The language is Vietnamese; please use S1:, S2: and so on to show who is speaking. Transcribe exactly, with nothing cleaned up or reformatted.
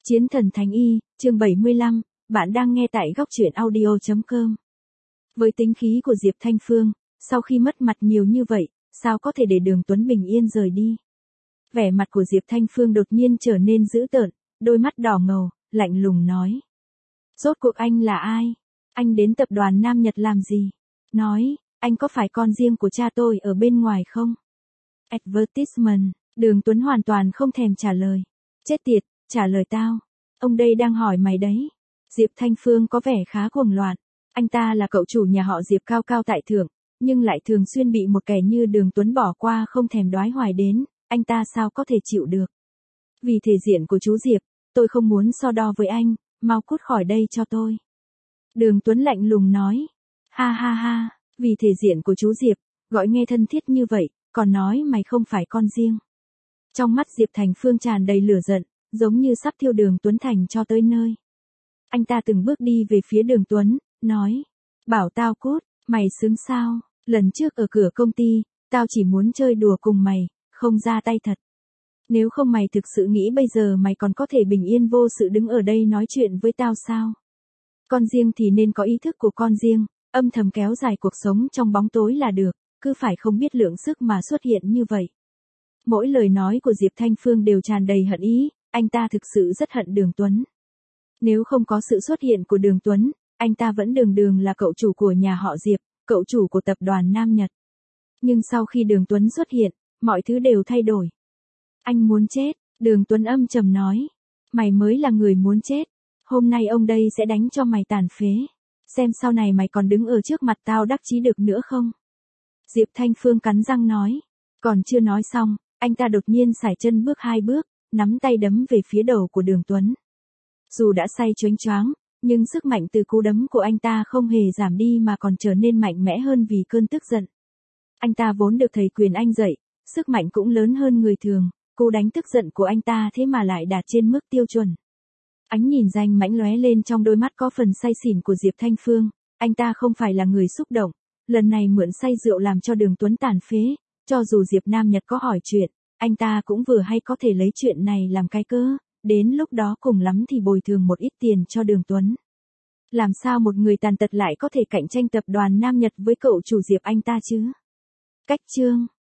S1: Chiến thần Thánh Y, chương bảy mươi lăm, bạn đang nghe tại góc truyện audio chấm com. Với tính khí của Diệp Thanh Phương, sau khi mất mặt nhiều như vậy, sao có thể để Đường Tuấn bình yên rời đi? Vẻ mặt của Diệp Thanh Phương đột nhiên trở nên dữ tợn, đôi mắt đỏ ngầu, lạnh lùng nói. Rốt cuộc anh là ai? Anh đến tập đoàn Nam Nhật làm gì? Nói, anh có phải con riêng của cha tôi ở bên ngoài không? Advertisement, Đường Tuấn hoàn toàn không thèm trả lời. Chết tiệt, trả lời tao. Ông đây đang hỏi mày đấy. Diệp Thanh Phương có vẻ khá cuồng loạn. Anh ta là cậu chủ nhà họ Diệp cao cao tại thượng, nhưng lại thường xuyên bị một kẻ như Đường Tuấn bỏ qua không thèm đoái hoài đến, anh ta sao có thể chịu được. Vì thể diện của chú Diệp, tôi không muốn so đo với anh, mau cút khỏi đây cho tôi. Đường Tuấn lạnh lùng nói. Ha ha ha, vì thể diện của chú Diệp, gọi nghe thân thiết như vậy, còn nói mày không phải con riêng. Trong mắt Diệp Thành Phương tràn đầy lửa giận, giống như sắp thiêu Đường Tuấn thành cho tới nơi. Anh ta từng bước đi về phía Đường Tuấn, nói. Bảo tao cút, mày xứng sao, lần trước ở cửa công ty, tao chỉ muốn chơi đùa cùng mày, không ra tay thật. Nếu không mày thực sự nghĩ bây giờ mày còn có thể bình yên vô sự đứng ở đây nói chuyện với tao sao? Con riêng thì nên có ý thức của con riêng, âm thầm kéo dài cuộc sống trong bóng tối là được, cứ phải không biết lượng sức mà xuất hiện như vậy. Mỗi lời nói của Diệp Thanh Phương đều tràn đầy hận ý, anh ta thực sự rất hận Đường Tuấn. Nếu không có sự xuất hiện của Đường Tuấn, anh ta vẫn đường đường là cậu chủ của nhà họ Diệp, cậu chủ của tập đoàn Nam Nhật. Nhưng sau khi Đường Tuấn xuất hiện, mọi thứ đều thay đổi. Anh muốn chết, Đường Tuấn âm trầm nói. Mày mới là người muốn chết. Hôm nay ông đây sẽ đánh cho mày tàn phế. Xem sau này mày còn đứng ở trước mặt tao đắc chí được nữa không? Diệp Thanh Phương cắn răng nói. Còn chưa nói xong, anh ta đột nhiên sải chân bước hai bước, nắm tay đấm về phía đầu của Đường Tuấn. Dù đã say choáng choáng, nhưng sức mạnh từ cú đấm của anh ta không hề giảm đi mà còn trở nên mạnh mẽ hơn vì cơn tức giận. Anh ta vốn được thầy quyền anh dạy, sức mạnh cũng lớn hơn người thường, cú đánh tức giận của anh ta thế mà lại đạt trên mức tiêu chuẩn. Ánh nhìn danh mãnh lóe lên trong đôi mắt có phần say xỉn của Diệp Thanh Phương, anh ta không phải là người xúc động, lần này mượn say rượu làm cho Đường Tuấn tàn phế, cho dù Diệp Nam Nhật có hỏi chuyện, anh ta cũng vừa hay có thể lấy chuyện này làm cái cớ, đến lúc đó cùng lắm thì bồi thường một ít tiền cho Đường Tuấn. Làm sao một người tàn tật lại có thể cạnh tranh tập đoàn Nam Nhật với cậu chủ Diệp anh ta chứ? Cách chương